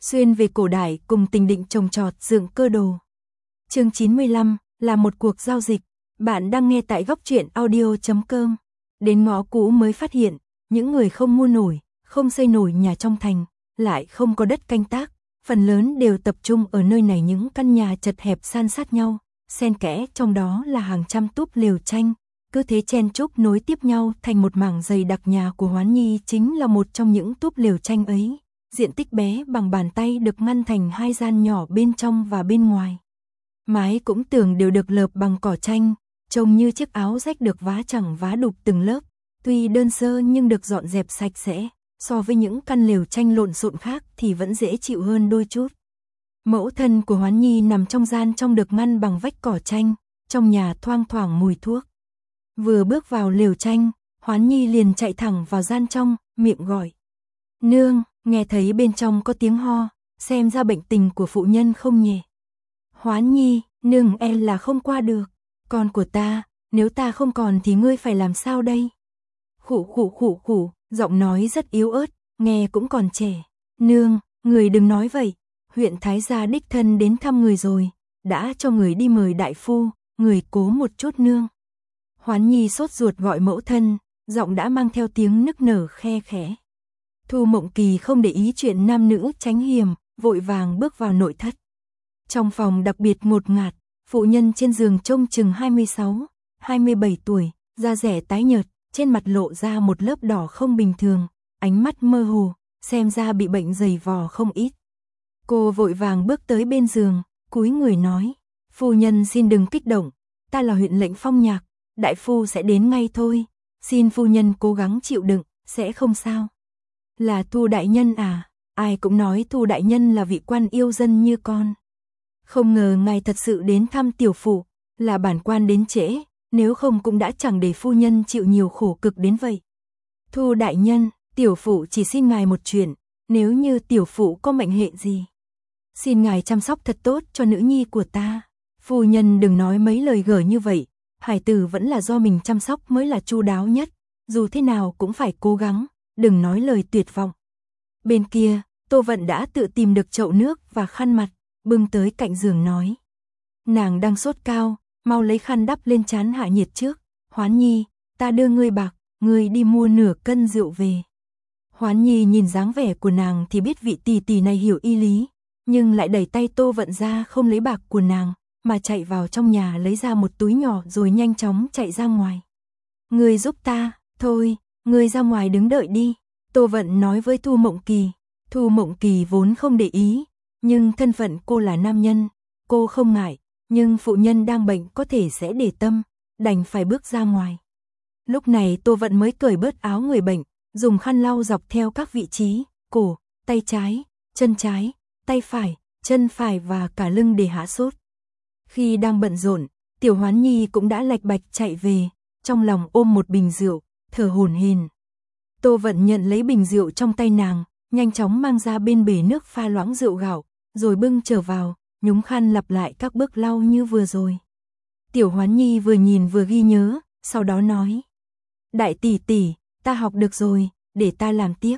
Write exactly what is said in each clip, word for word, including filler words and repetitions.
Xuyên về cổ đại cùng Tình Định trồng trọt dựng cơ đồ. Chương chín mươi lăm là một cuộc giao dịch. Bạn đang nghe tại góc truyện audio chấm com. Đến ngõ cũ mới phát hiện, những người không mua nổi, không xây nổi nhà trong thành, lại không có đất canh tác, phần lớn đều tập trung ở nơi này, những căn nhà chật hẹp san sát nhau, xen kẽ trong đó là hàng trăm túp lều tranh, cứ thế chen chúc nối tiếp nhau thành một mảng dày đặc. Nhà của Hoán Nhi chính là một trong những túp lều tranh ấy, diện tích bé bằng bàn tay, được ngăn thành hai gian nhỏ bên trong và bên ngoài. Mái cũng tường đều được lợp bằng cỏ tranh, trông như chiếc áo rách được vá chẳng vá đục từng lớp, tuy đơn sơ nhưng được dọn dẹp sạch sẽ, so với những căn lều tranh lộn xộn khác thì vẫn dễ chịu hơn đôi chút. Mẫu thân của Hoán Nhi nằm trong gian trong, được ngăn bằng vách cỏ tranh, trong nhà thoang thoảng mùi thuốc. Vừa bước vào lều tranh, Hoán Nhi liền chạy thẳng vào gian trong, miệng gọi: "Nương!" Nghe thấy bên trong có tiếng ho, xem ra bệnh tình của phụ nhân không nhẹ. "Hoán Nhi, nương e là không qua được. Con của ta, nếu ta không còn thì ngươi phải làm sao đây?" Khụ khụ khụ khụ, giọng nói rất yếu ớt, nghe cũng còn trẻ. "Nương, người đừng nói vậy, huyện Thái gia đích thân đến thăm người rồi, đã cho người đi mời đại phu, người cố một chút nương." Hoán Nhi sốt ruột gọi mẫu thân, giọng đã mang theo tiếng nức nở khe khẽ. Thu Mộng Kỳ không để ý chuyện nam nữ tránh hiểm, vội vàng bước vào nội thất. Trong phòng đặc biệt ngột ngạt, phụ nhân trên giường trông chừng hai mươi sáu, hai mươi bảy tuổi, da rẻ tái nhợt, trên mặt lộ ra một lớp đỏ không bình thường, ánh mắt mơ hồ, xem ra bị bệnh dày vò không ít. Cô vội vàng bước tới bên giường, cúi người nói: "Phu nhân xin đừng kích động, ta là huyện lệnh Phong Nhạc, đại phu sẽ đến ngay thôi, xin phu nhân cố gắng chịu đựng, sẽ không sao." "Là Thu đại nhân à? Ai cũng nói Thu đại nhân là vị quan yêu dân như con. Không ngờ ngài thật sự đến thăm tiểu phụ, là bản quan đến trễ, nếu không cũng đã chẳng để phu nhân chịu nhiều khổ cực đến vậy." "Thu đại nhân, tiểu phụ chỉ xin ngài một chuyện, nếu như tiểu phụ có mệnh hệ gì, xin ngài chăm sóc thật tốt cho nữ nhi của ta. Phu nhân đừng nói mấy lời gở như vậy, hải tử vẫn là do mình chăm sóc mới là chu đáo nhất, dù thế nào cũng phải cố gắng, đừng nói lời tuyệt vọng." Bên kia, Tô Vận đã tự tìm được chậu nước và khăn mặt, bưng tới cạnh giường nói: "Nàng đang sốt cao, mau lấy khăn đắp lên trán hạ nhiệt trước. Hoán Nhi, ta đưa ngươi bạc, ngươi đi mua nửa cân rượu về." Hoán Nhi nhìn dáng vẻ của nàng thì biết vị tỷ tỷ này hiểu y lý, nhưng lại đẩy tay Tô Vận ra không lấy bạc của nàng, mà chạy vào trong nhà lấy ra một túi nhỏ rồi nhanh chóng chạy ra ngoài. "Ngươi giúp ta, thôi, ngươi ra ngoài đứng đợi đi." Tô Vận nói với Thu Mộng Kỳ. Thu Mộng Kỳ vốn không để ý, nhưng thân phận cô là nam nhân, cô không ngại, nhưng phụ nhân đang bệnh có thể sẽ để tâm, đành phải bước ra ngoài. Lúc này Tô Vận mới cởi bớt áo người bệnh, dùng khăn lau dọc theo các vị trí, cổ, tay trái, chân trái, tay phải, chân phải và cả lưng để hạ sốt. Khi đang bận rộn, Tiểu Hoán Nhi cũng đã lạch bạch chạy về, trong lòng ôm một bình rượu, thở hổn hển. Tô Vận nhận lấy bình rượu trong tay nàng, nhanh chóng mang ra bên bể nước pha loãng rượu gạo, rồi bưng trở vào, nhúng khăn lặp lại các bước lau như vừa rồi. Tiểu Hoán Nhi vừa nhìn vừa ghi nhớ, sau đó nói: "Đại tỷ tỷ, ta học được rồi, để ta làm tiếp."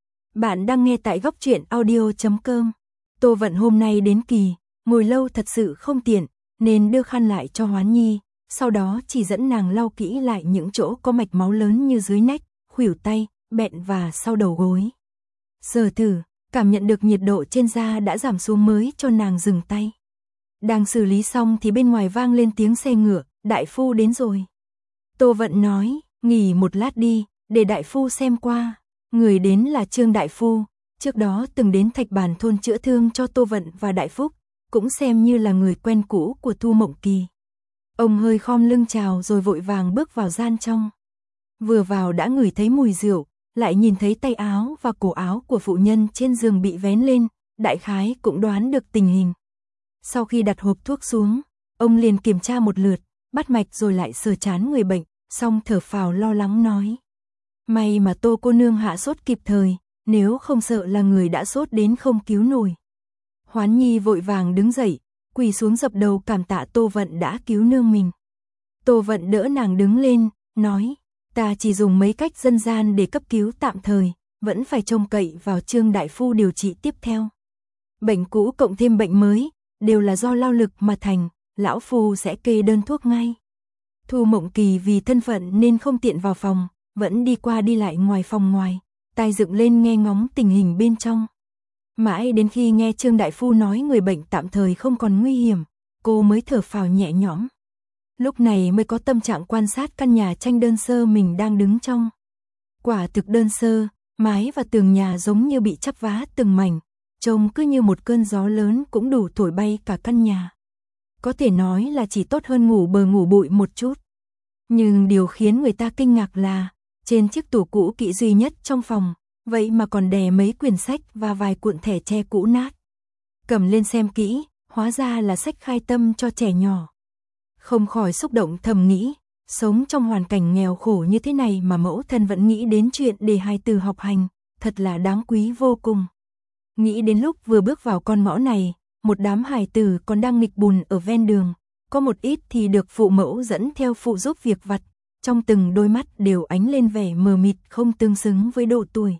Bạn đang nghe tại góc truyện audio chấm com. Tô Vận hôm nay đến kỳ, ngồi lâu thật sự không tiện, nên đưa khăn lại cho Hoán Nhi, sau đó chỉ dẫn nàng lau kỹ lại những chỗ có mạch máu lớn như dưới nách, khuỷu tay, bẹn và sau đầu gối. Giờ thử, cảm nhận được nhiệt độ trên da đã giảm xuống mới cho nàng dừng tay. Đang xử lý xong thì bên ngoài vang lên tiếng xe ngựa: "Đại phu đến rồi." Tô Vận nói: "Nghỉ một lát đi, để đại phu xem qua." Người đến là Trương đại phu, trước đó từng đến Thạch Bàn thôn chữa thương cho Tô Vận và Đại Phúc, cũng xem như là người quen cũ của Thu Mộng Kỳ. Ông hơi khom lưng chào rồi vội vàng bước vào gian trong. Vừa vào đã ngửi thấy mùi rượu, lại nhìn thấy tay áo và cổ áo của phụ nhân trên giường bị vén lên, đại khái cũng đoán được tình hình. Sau khi đặt hộp thuốc xuống, ông liền kiểm tra một lượt, bắt mạch rồi lại sờ trán người bệnh, xong thở phào lo lắng nói: "May mà Tô cô nương hạ sốt kịp thời, nếu không sợ là người đã sốt đến không cứu nổi." Hoán Nhi vội vàng đứng dậy, quỳ xuống dập đầu cảm tạ Tô Vận đã cứu nương mình. Tô Vận đỡ nàng đứng lên, nói: "Ta chỉ dùng mấy cách dân gian để cấp cứu tạm thời, vẫn phải trông cậy vào Trương đại phu điều trị tiếp theo." Bệnh cũ cộng thêm bệnh mới, đều là do lao lực mà thành, lão phu sẽ kê đơn thuốc ngay. Thu Mộng Kỳ vì thân phận nên không tiện vào phòng, vẫn đi qua đi lại ngoài phòng ngoài, tai dựng lên nghe ngóng tình hình bên trong. Mãi đến khi nghe Trương đại phu nói người bệnh tạm thời không còn nguy hiểm, cô mới thở phào nhẹ nhõm. Lúc này mới có tâm trạng quan sát căn nhà tranh đơn sơ mình đang đứng trong. Quả thực đơn sơ, mái và tường nhà giống như bị chắp vá từng mảnh, trông cứ như một cơn gió lớn cũng đủ thổi bay cả căn nhà. Có thể nói là chỉ tốt hơn ngủ bờ ngủ bụi một chút. Nhưng điều khiến người ta kinh ngạc là, trên chiếc tủ cũ kỹ duy nhất trong phòng, vậy mà còn đè mấy quyển sách và vài cuộn thẻ tre cũ nát. Cầm lên xem kỹ, hóa ra là sách khai tâm cho trẻ nhỏ. Không khỏi xúc động thầm nghĩ, sống trong hoàn cảnh nghèo khổ như thế này mà mẫu thân vẫn nghĩ đến chuyện để hài tử học hành, thật là đáng quý vô cùng. Nghĩ đến lúc vừa bước vào con ngõ này, một đám hài tử còn đang nghịch bùn ở ven đường, có một ít thì được phụ mẫu dẫn theo phụ giúp việc vặt, trong từng đôi mắt đều ánh lên vẻ mờ mịt không tương xứng với độ tuổi.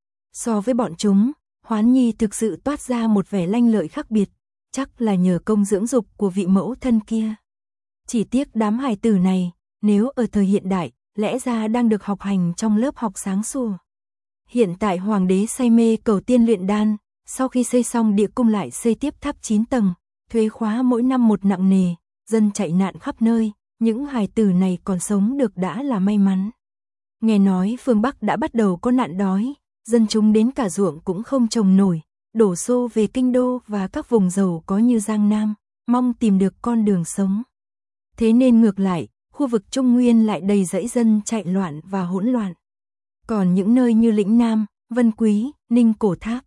So với bọn chúng, Hoán Nhi thực sự toát ra một vẻ lanh lợi khác biệt, chắc là nhờ công dưỡng dục của vị mẫu thân kia. Chỉ tiếc đám hài tử này, nếu ở thời hiện đại, lẽ ra đang được học hành trong lớp học sáng sủa. Hiện tại hoàng đế say mê cầu tiên luyện đan, sau khi xây xong địa cung lại xây tiếp tháp chín tầng, thuế khóa mỗi năm một nặng nề, dân chạy nạn khắp nơi, những hài tử này còn sống được đã là may mắn. Nghe nói phương Bắc đã bắt đầu có nạn đói, dân chúng đến cả ruộng cũng không trồng nổi, đổ xô về kinh đô và các vùng giàu có như Giang Nam, mong tìm được con đường sống. Thế nên ngược lại, khu vực Trung Nguyên lại đầy dãy dân chạy loạn và hỗn loạn. Còn những nơi như Lĩnh Nam, Vân Quý, Ninh Cổ Tháp,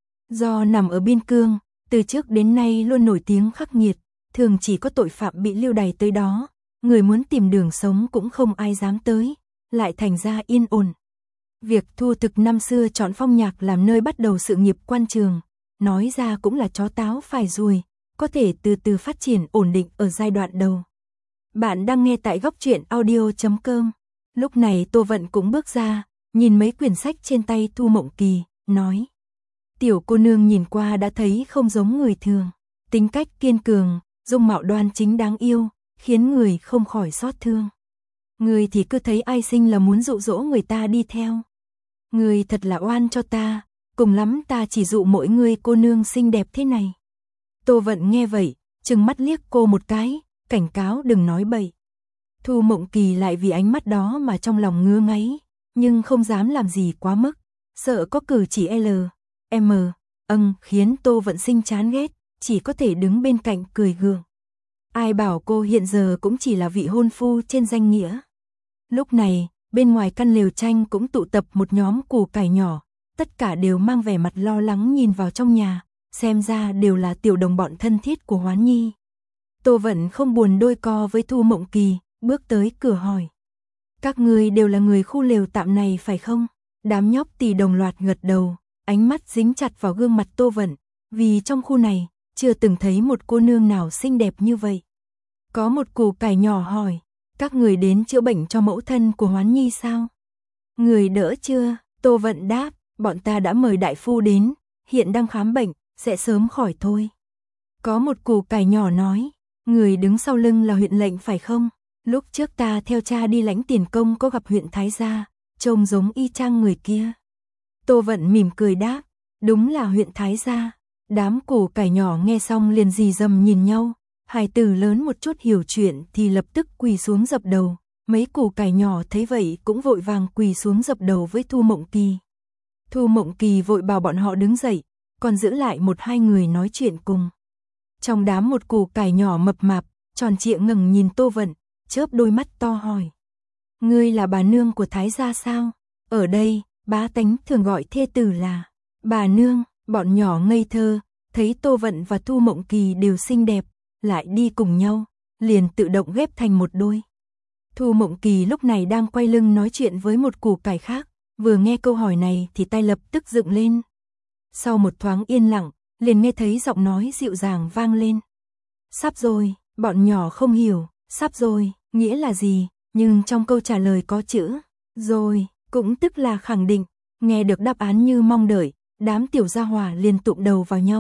do nằm ở biên cương, từ trước đến nay luôn nổi tiếng khắc nghiệt, thường chỉ có tội phạm bị lưu đày tới đó, người muốn tìm đường sống cũng không ai dám tới, lại thành ra yên ổn. Việc Thu Thực năm xưa chọn Phong Nhạc làm nơi bắt đầu sự nghiệp quan trường, nói ra cũng là chó táo phải ruồi, có thể từ từ phát triển ổn định ở giai đoạn đầu. Bạn đang nghe tại góc truyện audio chấm com. Lúc này Tô Vận cũng bước ra, nhìn mấy quyển sách trên tay Thu Mộng Kỳ, nói: "Tiểu cô nương nhìn qua đã thấy không giống người thường, tính cách kiên cường, dung mạo đoan chính đáng yêu, khiến người không khỏi xót thương. Người thì cứ thấy ai sinh là muốn dụ dỗ người ta đi theo. Người thật là oan cho ta, cùng lắm ta chỉ dụ mỗi người cô nương xinh đẹp thế này." Tô Vận nghe vậy, trừng mắt liếc cô một cái, cảnh cáo đừng nói bậy. Thu Mộng Kỳ lại vì ánh mắt đó mà trong lòng ngứa ngáy, nhưng không dám làm gì quá mức, sợ có cử chỉ L, M, âng khiến Tô Vận sinh chán ghét, chỉ có thể đứng bên cạnh cười gượng. Ai bảo cô hiện giờ cũng chỉ là vị hôn phu trên danh nghĩa. Lúc này, bên ngoài căn lều tranh cũng tụ tập một nhóm củ cải nhỏ, tất cả đều mang vẻ mặt lo lắng nhìn vào trong nhà, xem ra đều là tiểu đồng bọn thân thiết của Hoán Nhi. Tô Vận không buồn đôi co với Thu Mộng Kỳ, bước tới cửa hỏi: "Các ngươi đều là người khu lều tạm này phải không?" Đám nhóc tỳ đồng loạt gật đầu, ánh mắt dính chặt vào gương mặt Tô Vận, vì trong khu này, chưa từng thấy một cô nương nào xinh đẹp như vậy. Có một củ cải nhỏ hỏi: "Các người đến chữa bệnh cho mẫu thân của Hoán Nhi sao?" "Người đỡ chưa?" Tô Vận đáp: "Bọn ta đã mời đại phu đến, hiện đang khám bệnh, sẽ sớm khỏi thôi." Có một củ cải nhỏ nói: "Người đứng sau lưng là huyện lệnh phải không? Lúc trước ta theo cha đi lãnh tiền công có gặp huyện Thái gia, trông giống y chang người kia." Tô Vận mỉm cười đáp: "Đúng là huyện Thái gia." Đám củ cải nhỏ nghe xong liền rì rầm nhìn nhau, hài tử lớn một chút hiểu chuyện thì lập tức quỳ xuống dập đầu, mấy củ cải nhỏ thấy vậy cũng vội vàng quỳ xuống dập đầu với Thu Mộng Kỳ. Thu Mộng Kỳ vội bảo bọn họ đứng dậy, còn giữ lại một hai người nói chuyện cùng. Trong đám một củ cải nhỏ mập mạp, tròn trịa ngẩng nhìn Tô Vận, chớp đôi mắt to hỏi: "Ngươi là bà nương của Thái gia sao?" Ở đây, bá tánh thường gọi thê tử là bà nương. Bọn nhỏ ngây thơ, thấy Tô Vận và Thu Mộng Kỳ đều xinh đẹp, lại đi cùng nhau, liền tự động ghép thành một đôi. Thu Mộng Kỳ lúc này đang quay lưng nói chuyện với một củ cải khác, vừa nghe câu hỏi này thì tay lập tức dựng lên. Sau một thoáng yên lặng, liền nghe thấy giọng nói dịu dàng vang lên: "Sắp rồi." Bọn nhỏ không hiểu, sắp rồi, nghĩa là gì, nhưng trong câu trả lời có chữ rồi, cũng tức là khẳng định. Nghe được đáp án như mong đợi, đám tiểu gia hỏa liền tụm đầu vào nhau,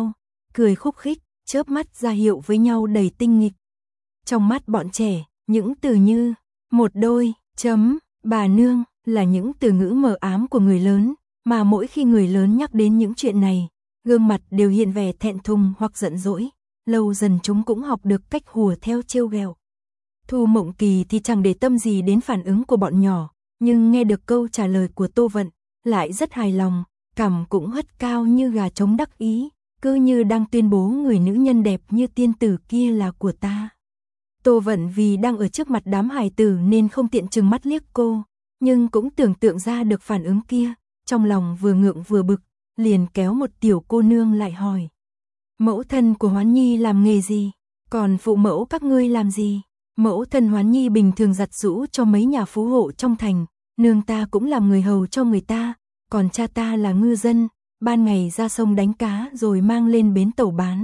cười khúc khích, chớp mắt ra hiệu với nhau đầy tinh nghịch. Trong mắt bọn trẻ, những từ như một đôi, chấm, bà nương là những từ ngữ mờ ám của người lớn, mà mỗi khi người lớn nhắc đến những chuyện này, gương mặt đều hiện vẻ thẹn thùng hoặc giận dỗi, lâu dần chúng cũng học được cách hùa theo trêu ghẹo. Thu Mộng Kỳ thì chẳng để tâm gì đến phản ứng của bọn nhỏ, nhưng nghe được câu trả lời của Tô Vận, lại rất hài lòng, cằm cũng hất cao như gà trống đắc ý, cứ như đang tuyên bố người nữ nhân đẹp như tiên tử kia là của ta. Tô Vận vì đang ở trước mặt đám hài tử nên không tiện trừng mắt liếc cô, nhưng cũng tưởng tượng ra được phản ứng kia, trong lòng vừa ngượng vừa bực, liền kéo một tiểu cô nương lại hỏi. Mẫu thân của Hoán Nhi làm nghề gì? Còn phụ mẫu các ngươi làm gì? Mẫu thân Hoán Nhi bình thường giặt giũ cho mấy nhà phú hộ trong thành, nương ta cũng làm người hầu cho người ta, còn cha ta là ngư dân, ban ngày ra sông đánh cá rồi mang lên bến tàu bán.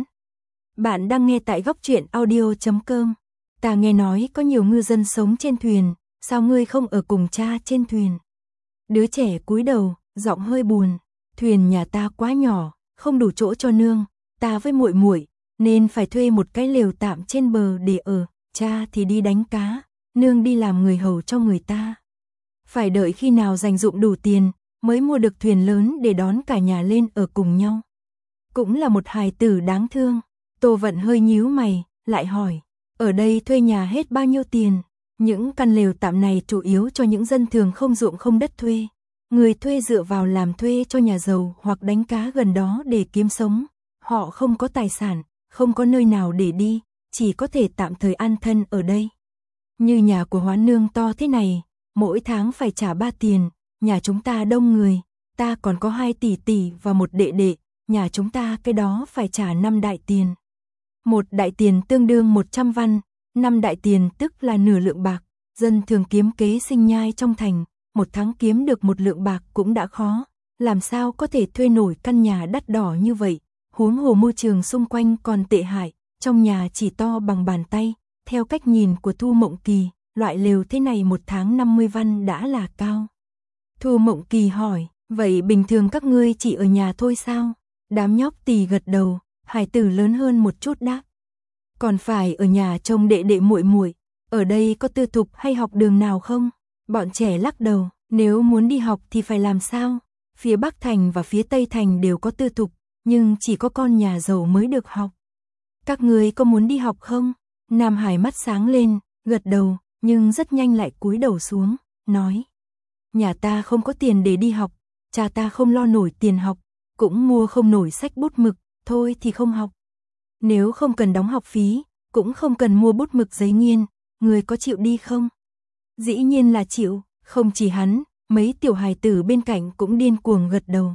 Bạn đang nghe tại góc truyện audio chấm com. Ta nghe nói có nhiều ngư dân sống trên thuyền, sao ngươi không ở cùng cha trên thuyền? Đứa trẻ cúi đầu, giọng hơi buồn, thuyền nhà ta quá nhỏ, không đủ chỗ cho nương, ta với muội muội nên phải thuê một cái lều tạm trên bờ để ở, cha thì đi đánh cá, nương đi làm người hầu cho người ta. Phải đợi khi nào dành dụm đủ tiền mới mua được thuyền lớn để đón cả nhà lên ở cùng nhau. Cũng là một hài tử đáng thương. Tô Vận hơi nhíu mày, lại hỏi, ở đây thuê nhà hết bao nhiêu tiền? Những căn lều tạm này chủ yếu cho những dân thường không ruộng không đất thuê. Người thuê dựa vào làm thuê cho nhà giàu hoặc đánh cá gần đó để kiếm sống. Họ không có tài sản, không có nơi nào để đi, chỉ có thể tạm thời an thân ở đây. Như nhà của Hoán nương to thế này, mỗi tháng phải trả ba tiền, nhà chúng ta đông người, ta còn có hai tỷ tỷ và một đệ đệ, nhà chúng ta cái đó phải trả năm đại tiền. Một đại tiền tương đương một trăm văn, năm đại tiền tức là nửa lượng bạc, dân thường kiếm kế sinh nhai trong thành, một tháng kiếm được một lượng bạc cũng đã khó, làm sao có thể thuê nổi căn nhà đắt đỏ như vậy, huống hồ môi trường xung quanh còn tệ hại, trong nhà chỉ to bằng bàn tay, theo cách nhìn của Thu Mộng Kỳ, loại lều thế này một tháng năm mươi văn đã là cao. Thu Mộng Kỳ hỏi, vậy bình thường các ngươi chỉ ở nhà thôi sao? Đám nhóc tì gật đầu, hải tử lớn hơn một chút đáp. Còn phải ở nhà trông đệ đệ muội muội, ở đây có tư thục hay học đường nào không? Bọn trẻ lắc đầu, nếu muốn đi học thì phải làm sao? Phía Bắc Thành và phía Tây Thành đều có tư thục, nhưng chỉ có con nhà giàu mới được học. Các ngươi có muốn đi học không? Nam Hải mắt sáng lên, gật đầu, nhưng rất nhanh lại cúi đầu xuống, nói. Nhà ta không có tiền để đi học, cha ta không lo nổi tiền học, cũng mua không nổi sách bút mực, thôi thì không học. Nếu không cần đóng học phí, cũng không cần mua bút mực giấy nghiên, người có chịu đi không? Dĩ nhiên là chịu, không chỉ hắn, mấy tiểu hài tử bên cạnh cũng điên cuồng gật đầu.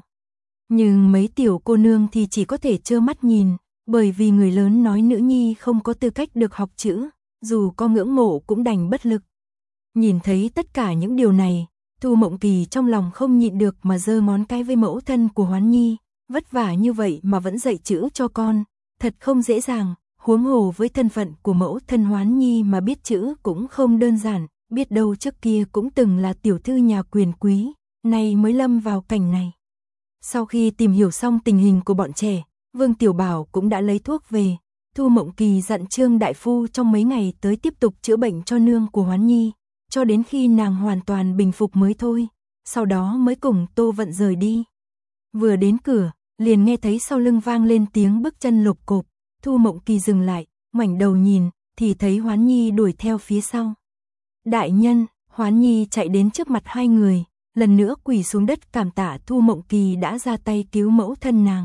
Nhưng mấy tiểu cô nương thì chỉ có thể trơ mắt nhìn, bởi vì người lớn nói nữ nhi không có tư cách được học chữ, dù có ngưỡng mộ cũng đành bất lực. Nhìn thấy tất cả những điều này, Thu Mộng Kỳ trong lòng không nhịn được mà giơ ngón cái với mẫu thân của Hoán Nhi, vất vả như vậy mà vẫn dạy chữ cho con, thật không dễ dàng, huống hồ với thân phận của mẫu thân Hoán Nhi mà biết chữ cũng không đơn giản, biết đâu trước kia cũng từng là tiểu thư nhà quyền quý, nay mới lâm vào cảnh này. Sau khi tìm hiểu xong tình hình của bọn trẻ, Vương Tiểu Bảo cũng đã lấy thuốc về, Thu Mộng Kỳ dặn Trương đại phu trong mấy ngày tới tiếp tục chữa bệnh cho nương của Hoán Nhi, cho đến khi nàng hoàn toàn bình phục mới thôi, sau đó mới cùng Tô Vận rời đi. Vừa đến cửa, liền nghe thấy sau lưng vang lên tiếng bước chân lộp cộp, Thu Mộng Kỳ dừng lại, ngoảnh đầu nhìn, thì thấy Hoán Nhi đuổi theo phía sau. Đại nhân, Hoán Nhi chạy đến trước mặt hai người, lần nữa quỳ xuống đất cảm tạ Thu Mộng Kỳ đã ra tay cứu mẫu thân nàng.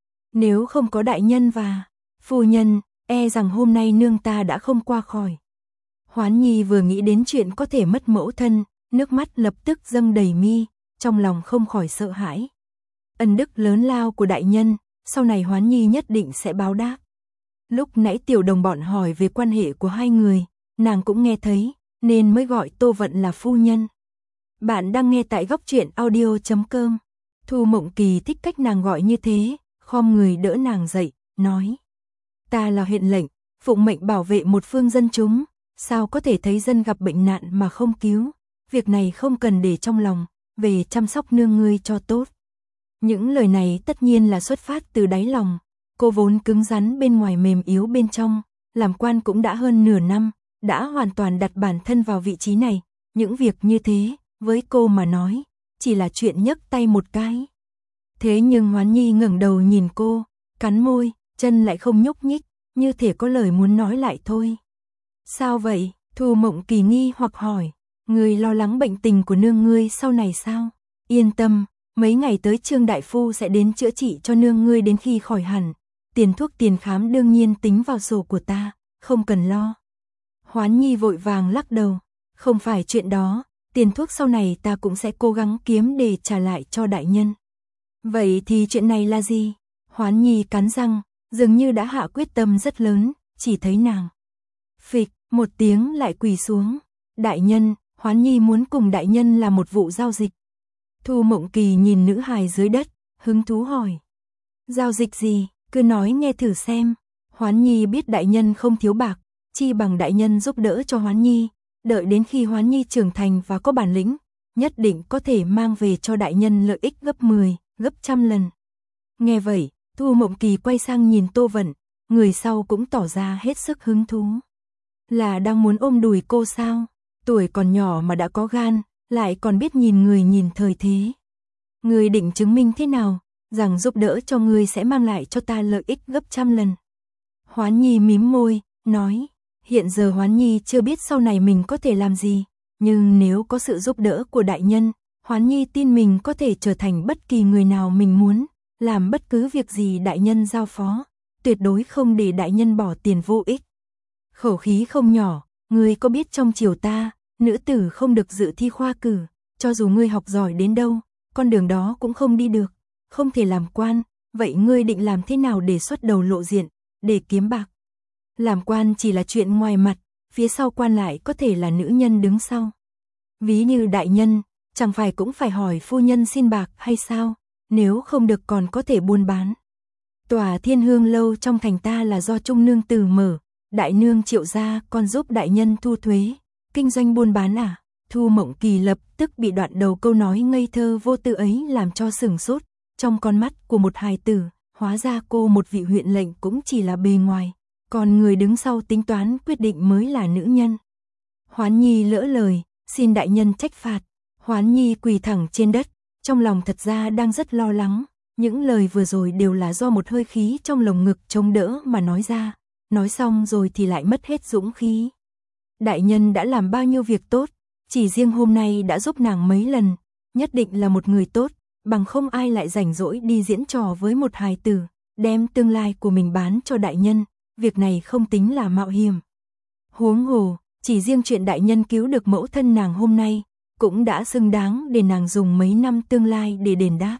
Nếu không có đại nhân và phu nhân, e rằng hôm nay nương ta đã không qua khỏi. Hoán Nhi vừa nghĩ đến chuyện có thể mất mẫu thân, nước mắt lập tức dâng đầy mi, trong lòng không khỏi sợ hãi. Ân đức lớn lao của đại nhân, sau này Hoán Nhi nhất định sẽ báo đáp. Lúc nãy tiểu đồng bọn hỏi về quan hệ của hai người, nàng cũng nghe thấy, nên mới gọi Tô Vận là phu nhân. Bạn đang nghe tại góc truyện audio chấm com. Thu Mộng Kỳ thích cách nàng gọi như thế, khom người đỡ nàng dậy, nói. Ta là huyện lệnh, phụng mệnh bảo vệ một phương dân chúng, sao có thể thấy dân gặp bệnh nạn mà không cứu, việc này không cần để trong lòng, về chăm sóc nương ngươi cho tốt. Những lời này tất nhiên là xuất phát từ đáy lòng, Cô vốn cứng rắn bên ngoài mềm yếu bên trong, làm quan cũng đã hơn nửa năm, đã hoàn toàn đặt bản thân vào vị trí này, những việc như thế, với cô mà nói, chỉ là chuyện nhấc tay một cái. Thế nhưng Hoán Nhi ngẩng đầu nhìn cô, cắn môi, chân lại không nhúc nhích, như thể có lời muốn nói lại thôi. Sao vậy? Thu Mộng Kỳ nghi hoặc hỏi, ngươi lo lắng bệnh tình của nương ngươi sau này sao? Yên tâm, mấy ngày tới Trương đại phu sẽ đến chữa trị cho nương ngươi đến khi khỏi hẳn, tiền thuốc tiền khám đương nhiên tính vào sổ của ta, không cần lo. Hoán Nhi vội vàng lắc đầu, không phải chuyện đó, tiền thuốc sau này ta cũng sẽ cố gắng kiếm để trả lại cho đại nhân. Vậy thì chuyện này là gì? Hoán Nhi cắn răng, dường như đã hạ quyết tâm rất lớn, chỉ thấy nàng phịch một tiếng lại quỳ xuống. Đại nhân, Hoán Nhi muốn cùng đại nhân làm một vụ giao dịch. Thu Mộng Kỳ nhìn nữ hài dưới đất, hứng thú hỏi. Giao dịch gì, cứ nói nghe thử xem. Hoán Nhi biết đại nhân không thiếu bạc, chi bằng đại nhân giúp đỡ cho Hoán Nhi, đợi đến khi Hoán Nhi trưởng thành và có bản lĩnh, nhất định có thể mang về cho đại nhân lợi ích gấp mười, gấp trăm lần. Nghe vậy, Thu Mộng Kỳ quay sang nhìn Tô Vận, người sau cũng tỏ ra hết sức hứng thú. Là đang muốn ôm đùi cô sao? Tuổi còn nhỏ mà đã có gan, lại còn biết nhìn người nhìn thời thế. Người định chứng minh thế nào, rằng giúp đỡ cho người sẽ mang lại cho ta lợi ích gấp trăm lần. Hoán Nhi mím môi, nói, hiện giờ Hoán Nhi chưa biết sau này mình có thể làm gì, nhưng nếu có sự giúp đỡ của đại nhân, Hoán Nhi tin mình có thể trở thành bất kỳ người nào mình muốn, làm bất cứ việc gì đại nhân giao phó, tuyệt đối không để đại nhân bỏ tiền vô ích. Khẩu khí không nhỏ, ngươi có biết trong triều ta, nữ tử không được dự thi khoa cử, cho dù ngươi học giỏi đến đâu, con đường đó cũng không đi được, không thể làm quan, vậy ngươi định làm thế nào để xuất đầu lộ diện, để kiếm bạc? Làm quan chỉ là chuyện ngoài mặt, phía sau quan lại có thể là nữ nhân đứng sau. Ví như đại nhân, chẳng phải cũng phải hỏi phu nhân xin bạc hay sao, nếu không được còn có thể buôn bán. Tòa Thiên Hương lâu trong thành ta là do Trung nương tử mở, đại nương Triệu gia còn giúp đại nhân thu thuế, kinh doanh buôn bán à? Thu Mộng Kỳ lập tức bị đoạn đầu câu nói ngây thơ vô tư ấy làm cho sửng sốt, trong con mắt của một hài tử, hóa ra cô một vị huyện lệnh cũng chỉ là bề ngoài, còn người đứng sau tính toán quyết định mới là nữ nhân. Hoán Nhi lỡ lời, xin đại nhân trách phạt. Hoán Nhi quỳ thẳng trên đất, trong lòng thật ra đang rất lo lắng, những lời vừa rồi đều là do một hơi khí trong lồng ngực chống đỡ mà nói ra, nói xong rồi thì lại mất hết dũng khí. Đại nhân đã làm bao nhiêu việc tốt, chỉ riêng hôm nay đã giúp nàng mấy lần, nhất định là một người tốt, bằng không ai lại rảnh rỗi đi diễn trò với một hài tử, đem tương lai của mình bán cho đại nhân, việc này không tính là mạo hiểm. Huống hồ, chỉ riêng chuyện đại nhân cứu được mẫu thân nàng hôm nay, cũng đã xứng đáng để nàng dùng mấy năm tương lai để đền đáp.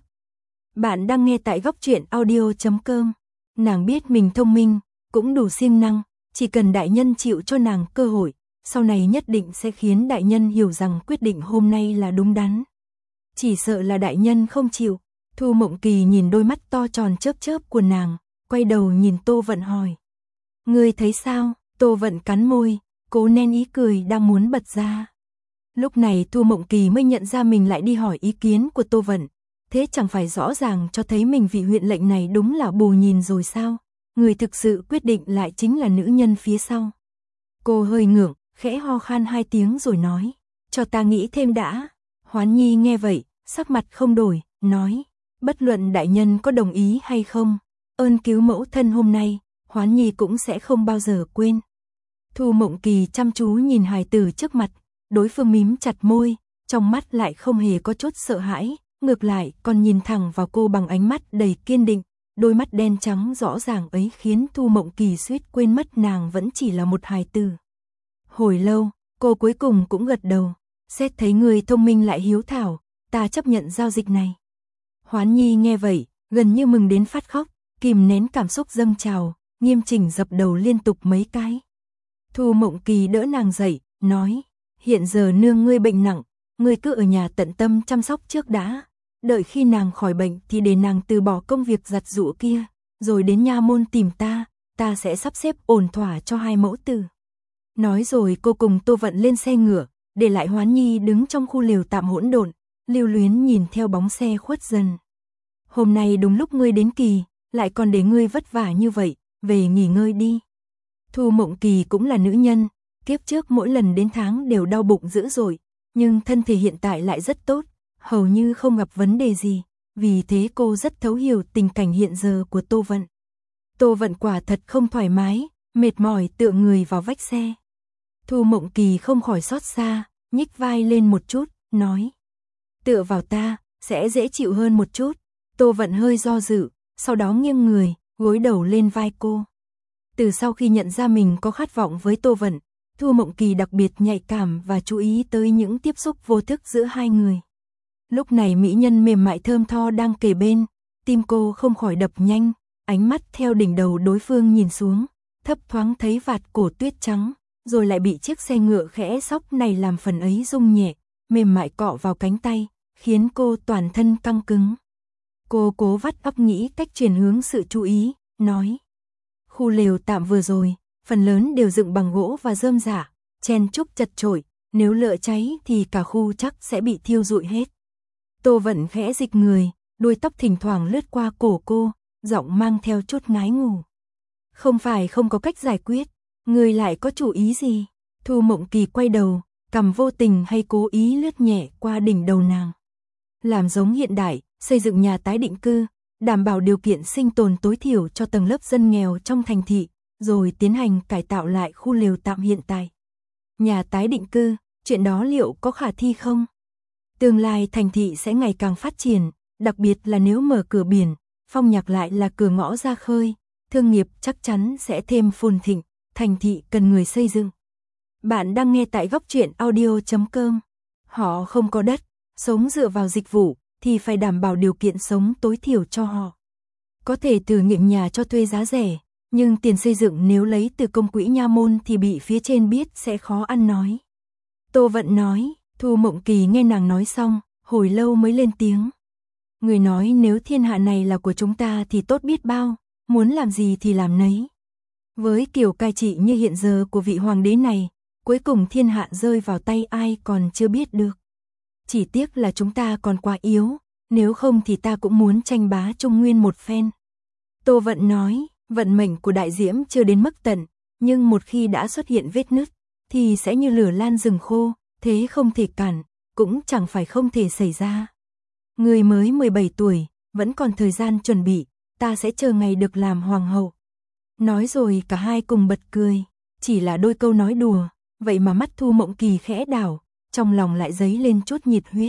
Bạn đang nghe tại góc truyện audio chấm com. Nàng biết mình thông minh, cũng đủ siêng năng, chỉ cần đại nhân chịu cho nàng cơ hội, sau này nhất định sẽ khiến đại nhân hiểu rằng quyết định hôm nay là đúng đắn. Chỉ sợ là đại nhân không chịu. Thu Mộng Kỳ nhìn đôi mắt to tròn chớp chớp của nàng, quay đầu nhìn Tô Vận hỏi. Ngươi thấy sao? Tô Vận cắn môi, cố nén ý cười đang muốn bật ra. Lúc này Thu Mộng Kỳ mới nhận ra mình lại đi hỏi ý kiến của Tô Vận. Thế chẳng phải rõ ràng cho thấy mình vị huyện lệnh này đúng là bù nhìn rồi sao? Người thực sự quyết định lại chính là nữ nhân phía sau. Cô hơi ngượng, khẽ ho khan hai tiếng rồi nói. Cho ta nghĩ thêm đã. Hoán Nhi nghe vậy, sắc mặt không đổi, nói. Bất luận đại nhân có đồng ý hay không, ơn cứu mẫu thân hôm nay, Hoán Nhi cũng sẽ không bao giờ quên. Thu Mộng Kỳ chăm chú nhìn hài tử trước mặt, đối phương mím chặt môi, trong mắt lại không hề có chút sợ hãi, ngược lại còn nhìn thẳng vào cô bằng ánh mắt đầy kiên định, đôi mắt đen trắng rõ ràng ấy khiến Thu Mộng Kỳ suýt quên mất nàng vẫn chỉ là một hài tử. Hồi lâu, cô cuối cùng cũng gật đầu, xét thấy người thông minh lại hiếu thảo, ta chấp nhận giao dịch này. Hoán Nhi nghe vậy, gần như mừng đến phát khóc, kìm nén cảm xúc dâng trào, nghiêm chỉnh dập đầu liên tục mấy cái. Thu Mộng Kỳ đỡ nàng dậy, nói, hiện giờ nương ngươi bệnh nặng, ngươi cứ ở nhà tận tâm chăm sóc trước đã, đợi khi nàng khỏi bệnh thì để nàng từ bỏ công việc giặt giũ kia, rồi đến nha môn tìm ta, ta sẽ sắp xếp ổn thỏa cho hai mẫu tử. Nói rồi cô cùng Tô Vận lên xe ngựa, để lại Hoán Nhi đứng trong khu lều tạm hỗn độn, lưu luyến nhìn theo bóng xe khuất dần. Hôm nay đúng lúc ngươi đến kỳ, lại còn để ngươi vất vả như vậy, về nghỉ ngơi đi. Thu Mộng Kỳ cũng là nữ nhân, kiếp trước mỗi lần đến tháng đều đau bụng dữ dội, nhưng thân thể hiện tại lại rất tốt, hầu như không gặp vấn đề gì, vì thế cô rất thấu hiểu tình cảnh hiện giờ của Tô Vận. Tô Vận quả thật không thoải mái, mệt mỏi tựa người vào vách xe. Thu Mộng Kỳ không khỏi xót xa, nhích vai lên một chút, nói: tựa vào ta, sẽ dễ chịu hơn một chút. Tô Vận hơi do dự, sau đó nghiêng người, gối đầu lên vai cô. Từ sau khi nhận ra mình có khát vọng với Tô Vận, Thu Mộng Kỳ đặc biệt nhạy cảm và chú ý tới những tiếp xúc vô thức giữa hai người. Lúc này mỹ nhân mềm mại thơm tho đang kề bên, tim cô không khỏi đập nhanh, ánh mắt theo đỉnh đầu đối phương nhìn xuống, thấp thoáng thấy vạt cổ tuyết trắng, rồi lại bị chiếc xe ngựa khẽ xóc này làm phần ấy rung nhẹ, mềm mại cọ vào cánh tay, khiến cô toàn thân căng cứng. Cô cố vắt óc nghĩ cách chuyển hướng sự chú ý, nói: khu lều tạm vừa rồi, phần lớn đều dựng bằng gỗ và rơm rạ, chen chúc chật chội, nếu lửa cháy thì cả khu chắc sẽ bị thiêu rụi hết. Tô Vận khẽ dịch người, đuôi tóc thỉnh thoảng lướt qua cổ cô, giọng mang theo chút ngái ngủ. Không phải không có cách giải quyết, người lại có chủ ý gì? Thu Mộng Kỳ quay đầu, cằm vô tình hay cố ý lướt nhẹ qua đỉnh đầu nàng. Làm giống hiện đại, xây dựng nhà tái định cư, đảm bảo điều kiện sinh tồn tối thiểu cho tầng lớp dân nghèo trong thành thị, rồi tiến hành cải tạo lại khu lều tạm hiện tại. Nhà tái định cư, chuyện đó liệu có khả thi không? Tương lai thành thị sẽ ngày càng phát triển, đặc biệt là nếu mở cửa biển, Phong Nhạc lại là cửa ngõ ra khơi, thương nghiệp chắc chắn sẽ thêm phồn thịnh, thành thị cần người xây dựng. Bạn đang nghe tại góc truyện audio chấm com. Họ không có đất, sống dựa vào dịch vụ, thì phải đảm bảo điều kiện sống tối thiểu cho họ. Có thể thử nghiệm nhà cho thuê giá rẻ, nhưng tiền xây dựng nếu lấy từ công quỹ nha môn thì bị phía trên biết sẽ khó ăn nói. Tô Vận nói. Thu Mộng Kỳ nghe nàng nói xong, hồi lâu mới lên tiếng. Người nói nếu thiên hạ này là của chúng ta thì tốt biết bao, muốn làm gì thì làm nấy. Với kiểu cai trị như hiện giờ của vị hoàng đế này, cuối cùng thiên hạ rơi vào tay ai còn chưa biết được. Chỉ tiếc là chúng ta còn quá yếu, nếu không thì ta cũng muốn tranh bá Trung Nguyên một phen. Tô Vận nói, vận mệnh của đại diễm chưa đến mức tận, nhưng một khi đã xuất hiện vết nứt, thì sẽ như lửa lan rừng khô. Thế không thể cản, cũng chẳng phải không thể xảy ra. Người mới mười bảy tuổi, vẫn còn thời gian chuẩn bị, ta sẽ chờ ngày được làm hoàng hậu. Nói rồi cả hai cùng bật cười, chỉ là đôi câu nói đùa, vậy mà mắt Thu Mộng Kỳ khẽ đảo, trong lòng lại dấy lên chút nhiệt huyết.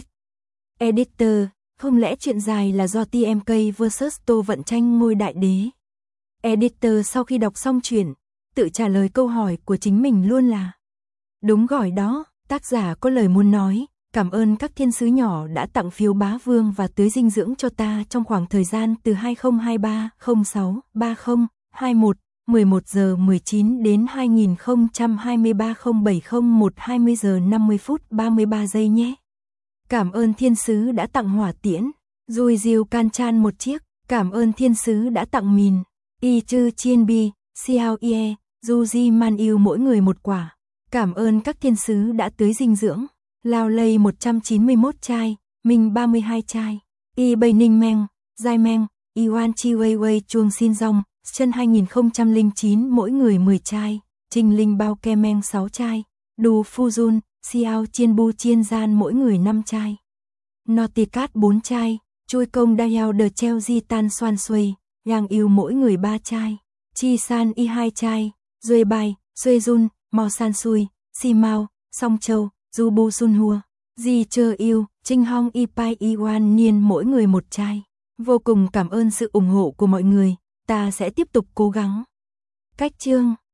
Editor, không lẽ chuyện dài là do tê em ca versus Tô Vận tranh ngôi đại đế? Editor sau khi đọc xong chuyện, tự trả lời câu hỏi của chính mình luôn là đúng gọi đó. Tác giả có lời muốn nói, cảm ơn các thiên sứ nhỏ đã tặng phiếu bá vương và tưới dinh dưỡng cho ta trong khoảng thời gian từ hai không hai ba không sáu ba không hai mốt, mười một giờ mười chín đến hai nghìn không trăm hai mươi ba không bảy không một hai mươi giờ năm mươi phút ba mươi ba giây nhé. Cảm ơn thiên sứ đã tặng hỏa tiễn, Dùi Diêu Can Chan một chiếc, cảm ơn thiên sứ đã tặng mìn, Y Chư Chiên Bi, Xiao Ie, Du Di Man Yêu mỗi người một quả. Cảm ơn các thiên sứ đã tưới dinh dưỡng, Lao Lây một trăm chín mươi mốt chai, Minh ba mươi hai chai, Y Bay Ninh Meng, Giai Meng, Iwan Chi Wei Wei Chuông Xin Dong, Chân hai nghìn không trăm lẻ chín mỗi người mười chai, Trinh Linh Bao Ke Meng sáu chai, Đu Phu Jun, Xiao Chiên Bu Chiên Gian mỗi người năm chai, Noticat bốn chai, Chui Công Dayao De Treo Di Tan Xoan Xuôi, Yang Yêu mỗi người ba chai, Chi San Y hai chai, Duy Bai, Xuê Jun, Mao San Sui, Si Mao, Song Châu, Du Bu Sun Hua, Di Chơ Yêu, Trinh Hong Y Pai Y Wan Niên mỗi người một chai. Vô cùng cảm ơn sự ủng hộ của mọi người, ta sẽ tiếp tục cố gắng. Cách chương